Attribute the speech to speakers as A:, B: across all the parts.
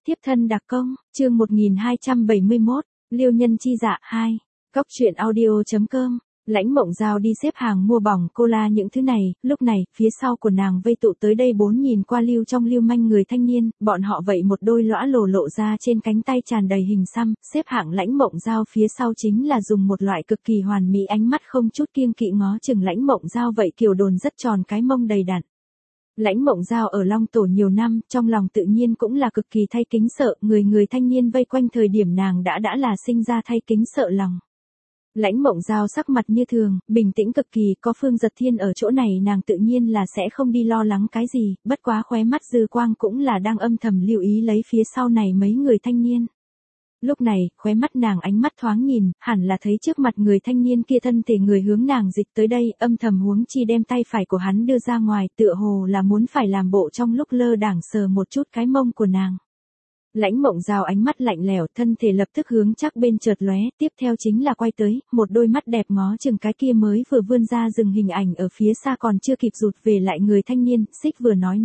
A: Tiếp thân đặc công, chương 1271, Liêu nhân chi dạ 2. Cóc truyện audio.com. Lãnh Mộng Giao đi xếp hàng mua bỏng cola những thứ này, lúc này, phía sau của nàng vây tụ tới đây 4 nhìn qua lưu trong lưu manh người thanh niên, bọn họ vậy một đôi lõa lồ lộ ra trên cánh tay tràn đầy hình xăm, xếp hạng Lãnh Mộng Giao phía sau chính là dùng một loại cực kỳ hoàn mỹ ánh mắt không chút kiêng kỵ ngó chừng Lãnh Mộng Giao vậy kiểu đồn rất tròn cái mông đầy đặn. Lãnh Mộng Giao ở Long Tổ nhiều năm, trong lòng tự nhiên cũng là cực kỳ thay kính sợ, người thanh niên vây quanh thời điểm nàng đã là sinh ra thay kính sợ lòng. Lãnh Mộng Giao sắc mặt như thường, bình tĩnh cực kỳ, có Phương Giật Thiên ở chỗ này nàng tự nhiên là sẽ không đi lo lắng cái gì, bất quá khóe mắt dư quang cũng là đang âm thầm lưu ý lấy phía sau này mấy người thanh niên. Lúc này, khóe mắt nàng ánh mắt thoáng nhìn, hẳn là thấy trước mặt người thanh niên kia thân thể người hướng nàng dịch tới đây, âm thầm huống chi đem tay phải của hắn đưa ra ngoài, tựa hồ là muốn phải làm bộ trong lúc lơ đảng sờ một chút cái mông của nàng. Lãnh Mộng Giao ánh mắt lạnh lẽo, thân thể lập tức hướng chắc bên chợt lóe, tiếp theo chính là quay tới, một đôi mắt đẹp ngó chừng cái kia mới vừa vươn ra dừng hình ảnh ở phía xa còn chưa kịp rụt về lại người thanh niên, xích vừa nói.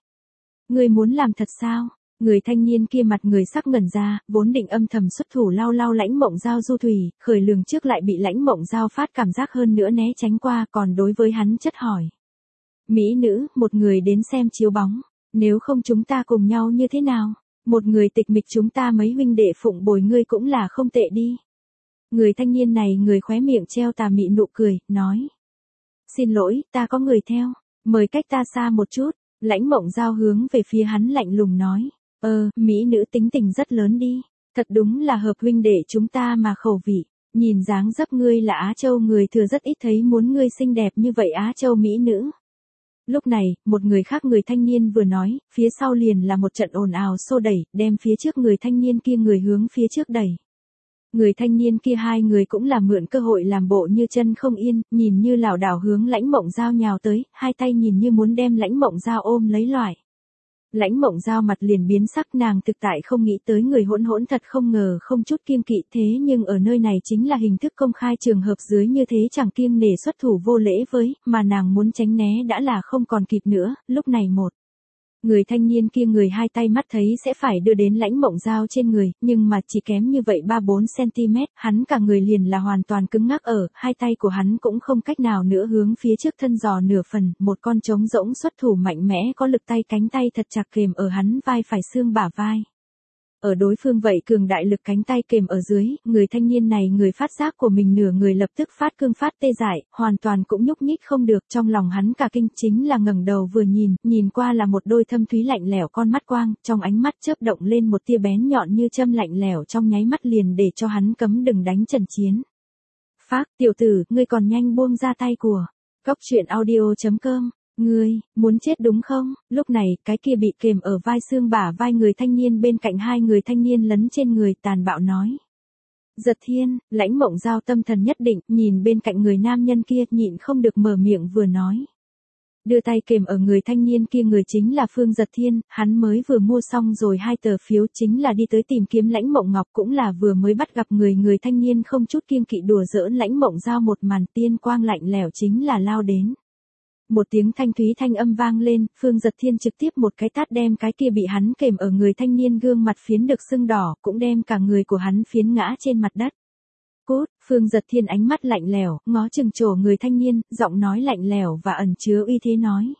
A: Người muốn làm thật sao? Người thanh niên kia mặt người sắc ngẩn ra, vốn định âm thầm xuất thủ lau Lãnh Mộng Giao du thủy, khởi lường trước lại bị Lãnh Mộng Giao phát cảm giác hơn nữa né tránh qua, còn đối với hắn chất hỏi. Mỹ nữ, một người đến xem chiếu bóng, nếu không chúng ta cùng nhau như thế nào? Một người tịch mịch chúng ta mấy huynh đệ phụng bồi ngươi cũng là không tệ đi. Người thanh niên này người khóe miệng treo tà mị nụ cười, nói. Xin lỗi, ta có người theo, mời cách ta xa một chút. Lãnh Mộng Giao hướng về phía hắn lạnh lùng nói. Mỹ nữ tính tình rất lớn đi. Thật đúng là hợp huynh đệ chúng ta mà khẩu vị. Nhìn dáng dấp ngươi là Á Châu người thừa rất ít thấy muốn ngươi xinh đẹp như vậy Á Châu mỹ nữ. Lúc này, một người khác người thanh niên vừa nói, phía sau liền là một trận ồn ào xô đẩy, đem phía trước người thanh niên kia người hướng phía trước đẩy. Người thanh niên kia hai người cũng là mượn cơ hội làm bộ như chân không yên, nhìn như lảo đảo hướng Lãnh Mộng Giao nhào tới, hai tay nhìn như muốn đem Lãnh Mộng Giao ôm lấy loại. Lãnh Mộng Giao mặt liền biến sắc, nàng thực tại không nghĩ tới người hỗn thật không ngờ không chút kiêng kỵ thế nhưng ở nơi này chính là hình thức công khai trường hợp dưới như thế chẳng kiêng nể xuất thủ vô lễ với, mà nàng muốn tránh né đã là không còn kịp nữa, lúc này một. Người thanh niên kia người hai tay mắt thấy sẽ phải đưa đến Lãnh Mộng Giao trên người, nhưng mà chỉ kém như vậy 3-4 cm, hắn cả người liền là hoàn toàn cứng ngắc ở, hai tay của hắn cũng không cách nào nữa hướng phía trước thân giò nửa phần, một con trống rỗng xuất thủ mạnh mẽ có lực tay cánh tay thật chặt kềm ở hắn vai phải xương bả vai. Ở đối phương vậy cường đại lực cánh tay kềm ở dưới, người thanh niên này người phát giác của mình nửa người lập tức phát cương phát tê dại, hoàn toàn cũng nhúc nhích không được, trong lòng hắn cả kinh chính là ngẩng đầu vừa nhìn qua là một đôi thâm thúy lạnh lẽo con mắt quang, trong ánh mắt chớp động lên một tia bén nhọn như châm lạnh lẽo trong nháy mắt liền để cho hắn cấm đừng đánh trần chiến. Phác, tiểu tử, ngươi còn nhanh buông ra tay của. Cóc truyện audio.com. Ngươi, muốn chết đúng không? Lúc này, cái kia bị kềm ở vai xương bả vai người thanh niên bên cạnh hai người thanh niên lấn trên người tàn bạo nói. Giật Thiên, Lãnh Mộng Giao tâm thần nhất định, nhìn bên cạnh người nam nhân kia nhịn không được mở miệng vừa nói. Đưa tay kềm ở người thanh niên kia người chính là Phương Giật Thiên, hắn mới vừa mua xong rồi 2 tờ phiếu chính là đi tới tìm kiếm Lãnh Mộng Ngọc cũng là vừa mới bắt gặp người thanh niên không chút kiêng kỵ đùa giỡn Lãnh Mộng Giao một màn tiên quang lạnh lẽo chính là lao đến. Một tiếng thanh thúy thanh âm vang lên, Phương Giật Thiên trực tiếp một cái tát đem cái kia bị hắn kềm ở người thanh niên gương mặt phiến được sưng đỏ, cũng đem cả người của hắn phiến ngã trên mặt đất. Cút, Phương Giật Thiên ánh mắt lạnh lẽo, ngó chừng trổ người thanh niên, giọng nói lạnh lẽo và ẩn chứa uy thế nói.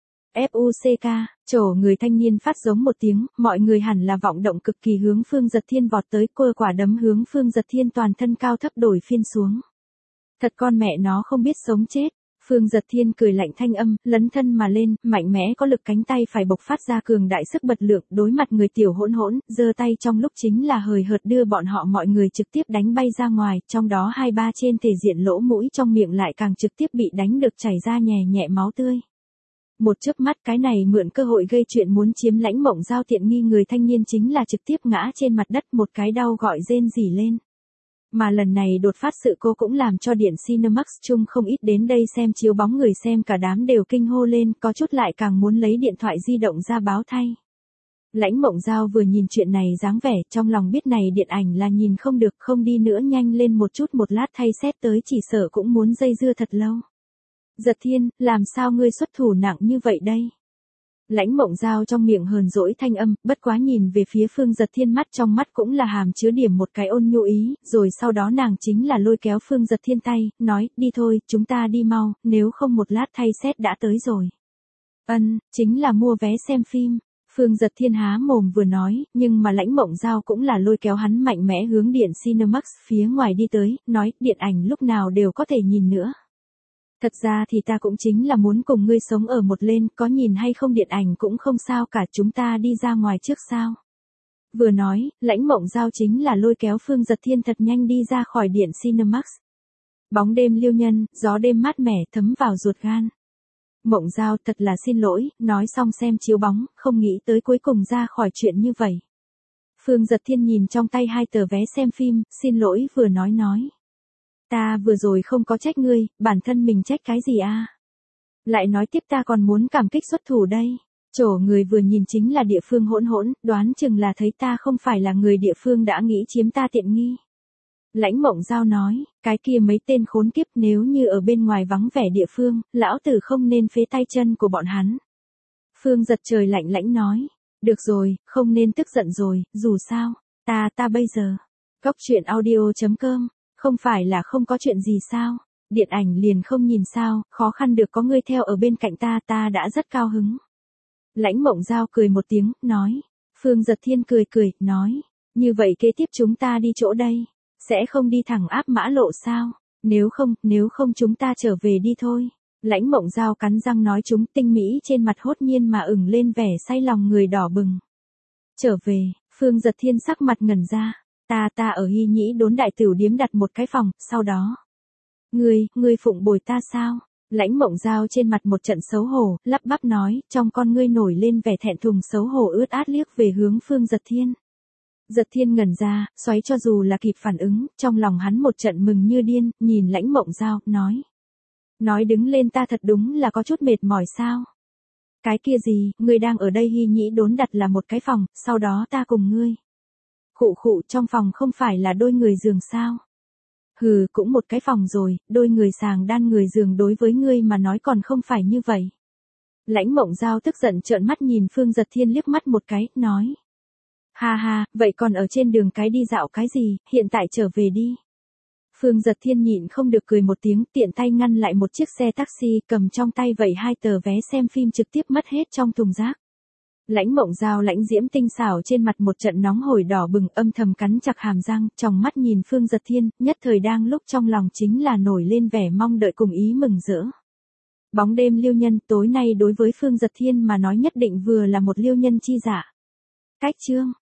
A: FUCK, trổ người thanh niên phát giống một tiếng, mọi người hẳn là vọng động cực kỳ hướng Phương Giật Thiên vọt tới, cua quả đấm hướng Phương Giật Thiên toàn thân cao thấp đổi phiên xuống. Thật con mẹ nó không biết sống chết. Phương Giật Thiên cười lạnh thanh âm, lấn thân mà lên, mạnh mẽ có lực cánh tay phải bộc phát ra cường đại sức bật lượng, đối mặt người tiểu hỗn, giơ tay trong lúc chính là hời hợt đưa bọn họ mọi người trực tiếp đánh bay ra ngoài, trong đó 2-3 trên thể diện lỗ mũi trong miệng lại càng trực tiếp bị đánh được chảy ra nhẹ máu tươi. Một chớp mắt cái này mượn cơ hội gây chuyện muốn chiếm Lãnh Mộng Giao tiện nghi người thanh niên chính là trực tiếp ngã trên mặt đất một cái đau gọi rên rỉ lên. Mà lần này đột phát sự cô cũng làm cho điện Cinemax chung không ít đến đây xem chiếu bóng người xem cả đám đều kinh hô lên, có chút lại càng muốn lấy điện thoại di động ra báo thay. Lãnh Mộng Giao vừa nhìn chuyện này dáng vẻ, trong lòng biết này điện ảnh là nhìn không được, không đi nữa nhanh lên một chút một lát thay xét tới chỉ sợ cũng muốn dây dưa thật lâu. Giật Thiên, làm sao ngươi xuất thủ nặng như vậy đây? Lãnh Mộng Giao trong miệng hờn dỗi thanh âm, bất quá nhìn về phía Phương Giật Thiên, mắt trong mắt cũng là hàm chứa điểm một cái ôn nhu ý, rồi sau đó nàng chính là lôi kéo Phương Giật Thiên tay, nói, đi thôi, chúng ta đi mau, nếu không một lát thay set đã tới rồi. Chính là mua vé xem phim. Phương Giật Thiên há mồm vừa nói, nhưng mà Lãnh Mộng Giao cũng là lôi kéo hắn mạnh mẽ hướng điện Cinemax phía ngoài đi tới, nói, điện ảnh lúc nào đều có thể nhìn nữa. Thật ra thì ta cũng chính là muốn cùng ngươi sống ở một lên, có nhìn hay không điện ảnh cũng không sao cả, chúng ta đi ra ngoài trước sao. Vừa nói, Lãnh Mộng Giao chính là lôi kéo Phương Giật Thiên thật nhanh đi ra khỏi điện Cinemax. Bóng đêm liêu nhân, gió đêm mát mẻ thấm vào ruột gan. Mộng Giao, thật là xin lỗi, nói xong xem chiếu bóng, không nghĩ tới cuối cùng ra khỏi chuyện như vậy. Phương Giật Thiên nhìn trong tay 2 tờ vé xem phim, xin lỗi vừa nói. Ta vừa rồi không có trách ngươi, bản thân mình trách cái gì a? Lại nói tiếp ta còn muốn cảm kích xuất thủ đây. Chỗ người vừa nhìn chính là địa phương hỗn, đoán chừng là thấy ta không phải là người địa phương đã nghĩ chiếm ta tiện nghi. Lãnh Mộng Giao nói, cái kia mấy tên khốn kiếp nếu như ở bên ngoài vắng vẻ địa phương, lão tử không nên phế tay chân của bọn hắn. Phương Giật trời lạnh lãnh nói, được rồi, không nên tức giận rồi, dù sao, ta bây giờ. Góc truyện audio.com, không phải là không có chuyện gì sao, điện ảnh liền không nhìn sao, khó khăn được có ngươi theo ở bên cạnh ta đã rất cao hứng. Lãnh Mộng Giao cười một tiếng, nói, Phương Giật Thiên cười, nói, như vậy kế tiếp chúng ta đi chỗ đây. Sẽ không đi thẳng áp mã lộ sao? Nếu không chúng ta trở về đi thôi. Lãnh Mộng Giao cắn răng nói, chúng tinh mỹ trên mặt hốt nhiên mà ửng lên vẻ say lòng người đỏ bừng. Trở về, Phương Giật Thiên sắc mặt ngẩn ra. Ta ở Hy Nhĩ Đốn đại tiểu điếm đặt một cái phòng, sau đó. Ngươi phụng bồi ta sao? Lãnh Mộng Giao trên mặt một trận xấu hổ, lắp bắp nói, trong con ngươi nổi lên vẻ thẹn thùng xấu hổ ướt át liếc về hướng Phương Giật Thiên. Giật Thiên ngẩn ra, xoáy cho dù là kịp phản ứng, trong lòng hắn một trận mừng như điên, nhìn Lãnh Mộng Giao, nói đứng lên ta thật đúng là có chút mệt mỏi sao. Cái kia gì, ngươi đang ở đây Hy Nhĩ Đốn đặt là một cái phòng, sau đó ta cùng ngươi. Khụ trong phòng không phải là đôi người giường sao. Hừ, cũng một cái phòng rồi, đôi người sàng đan người giường đối với ngươi mà nói còn không phải như vậy. Lãnh Mộng Giao tức giận trợn mắt nhìn Phương Giật Thiên liếc mắt một cái, nói. Ha, vậy còn ở trên đường cái đi dạo cái gì, hiện tại trở về đi. Phương Giật Thiên nhịn không được cười một tiếng, tiện tay ngăn lại một chiếc xe taxi, cầm trong tay vậy 2 tờ vé xem phim trực tiếp mất hết trong thùng rác. Lãnh Mộng Giao lãnh diễm tinh xảo trên mặt một trận nóng hổi đỏ bừng, âm thầm cắn chặt hàm răng, trong mắt nhìn Phương Giật Thiên, nhất thời đang lúc trong lòng chính là nổi lên vẻ mong đợi cùng ý mừng rỡ. Bóng đêm liêu nhân tối nay đối với Phương Giật Thiên mà nói nhất định vừa là một liêu nhân chi dạ. Cách chương